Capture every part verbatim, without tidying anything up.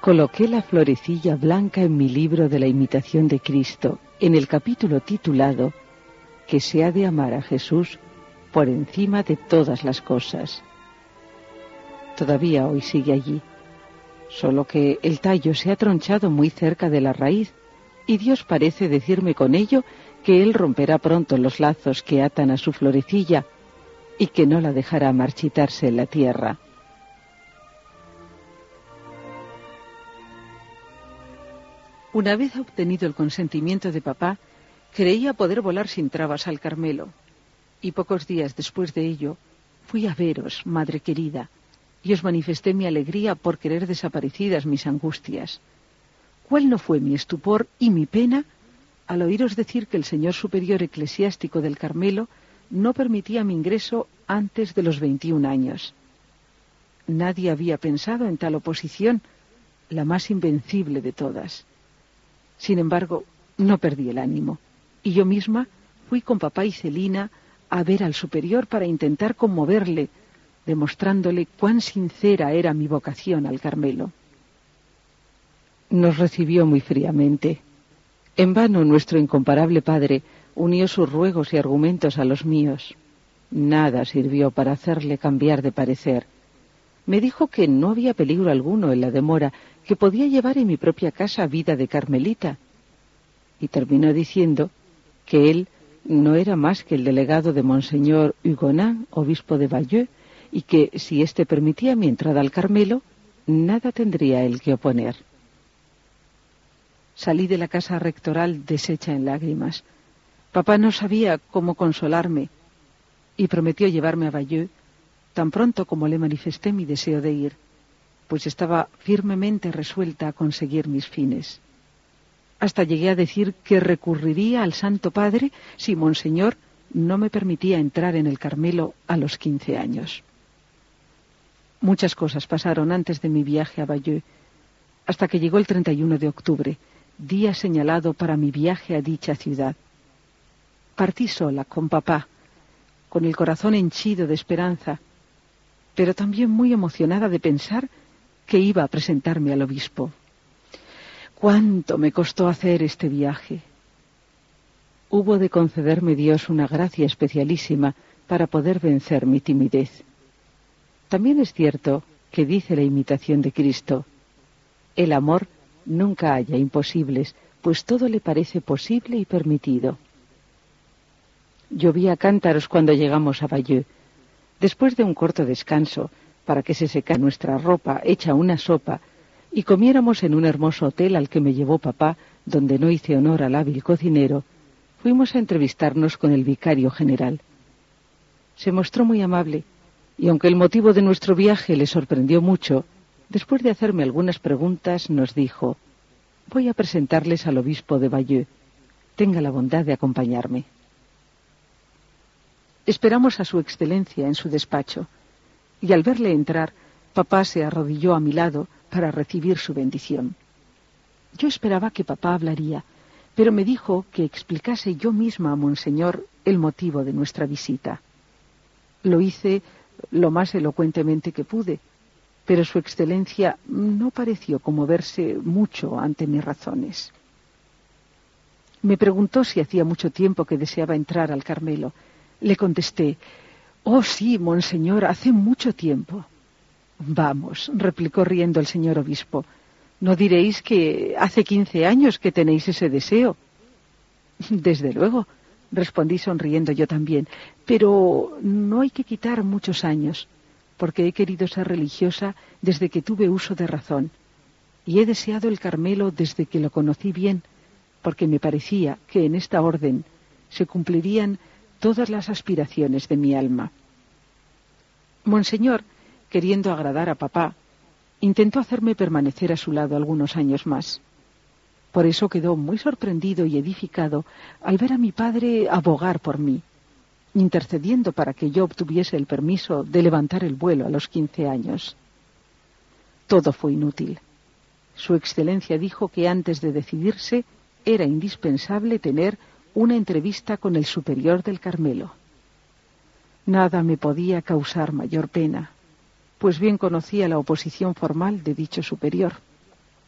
Coloqué la florecilla blanca en mi libro de la imitación de Cristo, en el capítulo titulado Que se ha de amar a Jesús por encima de todas las cosas. Todavía hoy sigue allí, solo que el tallo se ha tronchado muy cerca de la raíz, y Dios parece decirme con ello que Él romperá pronto los lazos que atan a su florecilla y que no la dejará marchitarse en la tierra. Una vez obtenido el consentimiento de papá, creía poder volar sin trabas al Carmelo, y pocos días después de ello fui a veros, madre querida, y os manifesté mi alegría por querer desaparecidas mis angustias. ¿Cuál no fue mi estupor y mi pena al oíros decir que el señor superior eclesiástico del Carmelo no permitía mi ingreso antes de los veintiún años? Nadie había pensado en tal oposición, la más invencible de todas. Sin embargo, no perdí el ánimo, y yo misma fui con papá y Celina a ver al superior para intentar conmoverle, demostrándole cuán sincera era mi vocación al Carmelo. Nos recibió muy fríamente. En vano nuestro incomparable padre unió sus ruegos y argumentos a los míos. Nada sirvió para hacerle cambiar de parecer. Me dijo que no había peligro alguno en la demora, que podía llevar en mi propia casa vida de carmelita. Y terminó diciendo que él no era más que el delegado de Monseñor Hugonin, obispo de Bayeux, y que, si éste permitía mi entrada al Carmelo, nada tendría él que oponer. Salí de la casa rectoral deshecha en lágrimas. Papá no sabía cómo consolarme, y prometió llevarme a Bayeux tan pronto como le manifesté mi deseo de ir, pues estaba firmemente resuelta a conseguir mis fines. Hasta llegué a decir que recurriría al Santo Padre si Monseñor no me permitía entrar en el Carmelo a los quince años. Muchas cosas pasaron antes de mi viaje a Bayeux, hasta que llegó el treinta y uno de octubre, día señalado para mi viaje a dicha ciudad. Partí sola, con papá, con el corazón henchido de esperanza, pero también muy emocionada de pensar que iba a presentarme al obispo. ¡Cuánto me costó hacer este viaje! Hubo de concederme Dios una gracia especialísima para poder vencer mi timidez. También es cierto que dice la imitación de Cristo: el amor nunca halla imposibles, pues todo le parece posible y permitido. Llovía a cántaros cuando llegamos a Bayeux. Después de un corto descanso, para que se secara nuestra ropa hecha una sopa, y comiéramos en un hermoso hotel al que me llevó papá, donde no hice honor al hábil cocinero, fuimos a entrevistarnos con el vicario general. Se mostró muy amable, y aunque el motivo de nuestro viaje le sorprendió mucho, después de hacerme algunas preguntas, nos dijo: voy a presentarles al obispo de Bayeux. Tenga la bondad de acompañarme. Esperamos a su excelencia en su despacho, y al verle entrar, papá se arrodilló a mi lado para recibir su bendición. Yo esperaba que papá hablaría, pero me dijo que explicase yo misma a Monseñor el motivo de nuestra visita. Lo hice lo más elocuentemente que pude, pero su excelencia no pareció conmoverse mucho ante mis razones. Me preguntó si hacía mucho tiempo que deseaba entrar al Carmelo. Le contesté: «Oh, sí, monseñor, hace mucho tiempo». «Vamos», replicó riendo el señor obispo, «¿no diréis que hace quince años que tenéis ese deseo?» «Desde luego», respondí sonriendo yo también, «pero no hay que quitar muchos años, porque he querido ser religiosa desde que tuve uso de razón, y he deseado el Carmelo desde que lo conocí bien, porque me parecía que en esta orden se cumplirían todas las aspiraciones de mi alma». Monseñor, queriendo agradar a papá, intentó hacerme permanecer a su lado algunos años más. Por eso quedó muy sorprendido y edificado al ver a mi padre abogar por mí, intercediendo para que yo obtuviese el permiso de levantar el vuelo a los quince años. Todo fue inútil. Su excelencia dijo que antes de decidirse era indispensable tener una entrevista con el superior del Carmelo. Nada me podía causar mayor pena, pues bien conocía la oposición formal de dicho superior.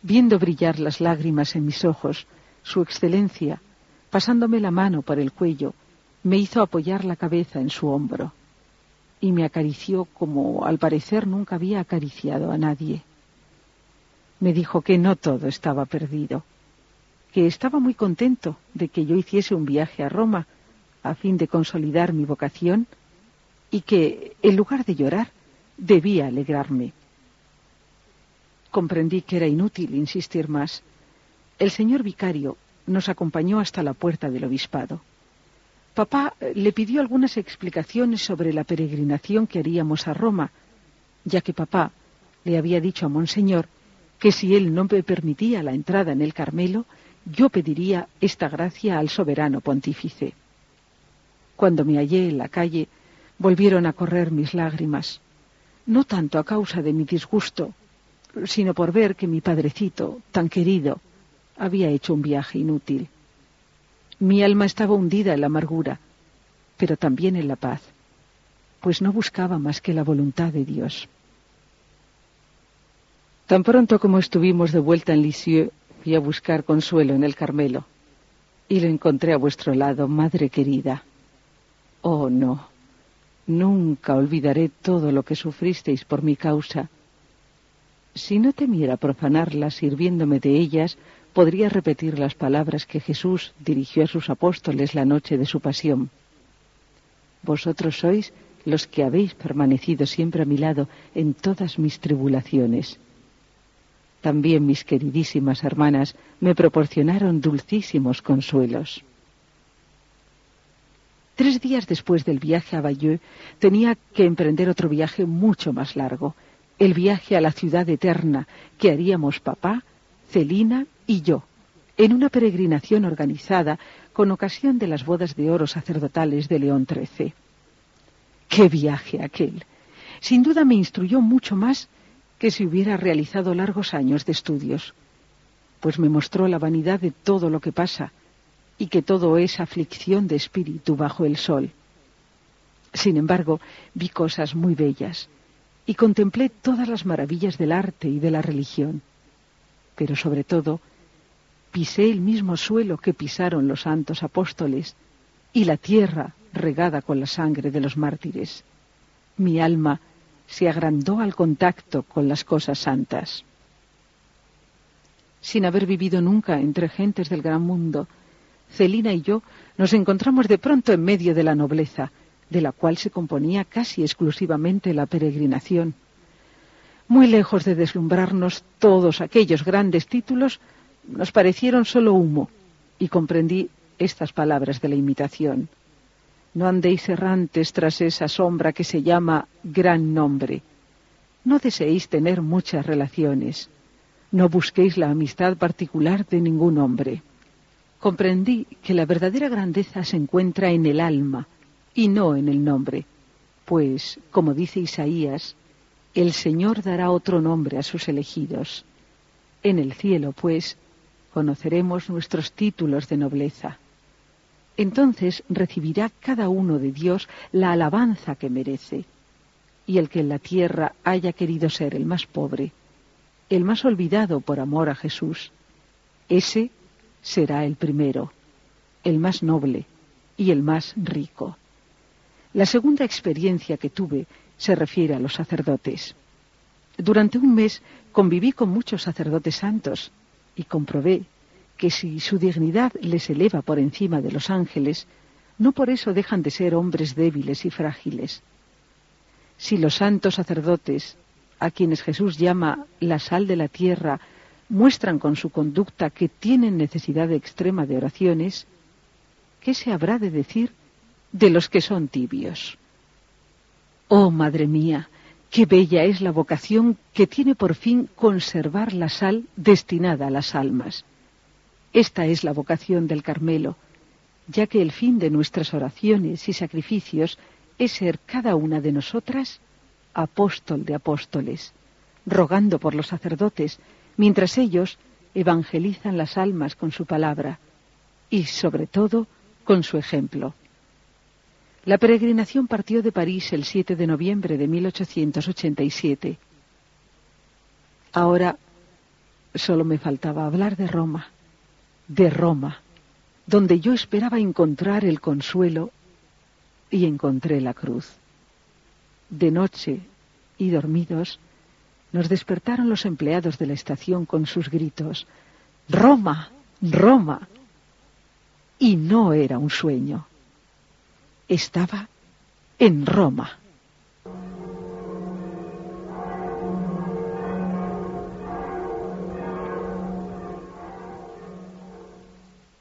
Viendo brillar las lágrimas en mis ojos, su excelencia, pasándome la mano por el cuello, me hizo apoyar la cabeza en su hombro y me acarició como al parecer nunca había acariciado a nadie. Me dijo que no todo estaba perdido, que estaba muy contento de que yo hiciese un viaje a Roma a fin de consolidar mi vocación y que, en lugar de llorar, debía alegrarme. Comprendí que era inútil insistir más. El señor vicario nos acompañó hasta la puerta del obispado. Papá le pidió algunas explicaciones sobre la peregrinación que haríamos a Roma, ya que papá le había dicho a Monseñor que si él no me permitía la entrada en el Carmelo, yo pediría esta gracia al soberano pontífice. Cuando me hallé en la calle, volvieron a correr mis lágrimas, no tanto a causa de mi disgusto, sino por ver que mi padrecito, tan querido, había hecho un viaje inútil. Mi alma estaba hundida en la amargura, pero también en la paz, pues no buscaba más que la voluntad de Dios. Tan pronto como estuvimos de vuelta en Lisieux, fui a buscar consuelo en el Carmelo, y lo encontré a vuestro lado, madre querida. Oh, no, nunca olvidaré todo lo que sufristeis por mi causa. Si no temiera profanarlas sirviéndome de ellas, podría repetir las palabras que Jesús dirigió a sus apóstoles la noche de su pasión. Vosotros sois los que habéis permanecido siempre a mi lado en todas mis tribulaciones. También mis queridísimas hermanas me proporcionaron dulcísimos consuelos. Tres días después del viaje a Bayeux, tenía que emprender otro viaje mucho más largo, el viaje a la ciudad eterna que haríamos papá, Celina y yo, en una peregrinación organizada con ocasión de las bodas de oro sacerdotales de León trece. ¡Qué viaje aquel! Sin duda me instruyó mucho más que si hubiera realizado largos años de estudios, pues me mostró la vanidad de todo lo que pasa y que todo es aflicción de espíritu bajo el sol. Sin embargo, vi cosas muy bellas y contemplé todas las maravillas del arte y de la religión, pero sobre todo pisé el mismo suelo que pisaron los santos apóstoles y la tierra regada con la sangre de los mártires. Mi alma se agrandó al contacto con las cosas santas. Sin haber vivido nunca entre gentes del gran mundo, Celina y yo nos encontramos de pronto en medio de la nobleza, de la cual se componía casi exclusivamente la peregrinación. Muy lejos de deslumbrarnos todos aquellos grandes títulos, nos parecieron solo humo, y comprendí estas palabras de la imitación. No andéis errantes tras esa sombra que se llama gran nombre. No deseéis tener muchas relaciones. No busquéis la amistad particular de ningún hombre. Comprendí que la verdadera grandeza se encuentra en el alma y no en el nombre, pues, como dice Isaías, el Señor dará otro nombre a sus elegidos. En el cielo, pues, conoceremos nuestros títulos de nobleza. Entonces recibirá cada uno de Dios la alabanza que merece, y el que en la tierra haya querido ser el más pobre, el más olvidado por amor a Jesús, ese será el primero, el más noble y el más rico. La segunda experiencia que tuve se refiere a los sacerdotes. Durante un mes conviví con muchos sacerdotes santos y comprobé que si su dignidad les eleva por encima de los ángeles, no por eso dejan de ser hombres débiles y frágiles. Si los santos sacerdotes, a quienes Jesús llama la sal de la tierra, muestran con su conducta que tienen necesidad extrema de oraciones, ¿qué se habrá de decir de los que son tibios? Oh, madre mía, qué bella es la vocación que tiene por fin conservar la sal destinada a las almas. Esta es la vocación del Carmelo, ya que el fin de nuestras oraciones y sacrificios es ser cada una de nosotras apóstol de apóstoles, rogando por los sacerdotes, mientras ellos evangelizan las almas con su palabra y, sobre todo, con su ejemplo. La peregrinación partió de París el siete de noviembre de mil ochocientos ochenta y siete. Ahora Solo me faltaba hablar de Roma, de Roma, donde yo esperaba encontrar el consuelo, y encontré la cruz. De noche, y dormidos, nos despertaron los empleados de la estación con sus gritos: ¡Roma! ¡Roma! Y no era un sueño. Estaba en Roma.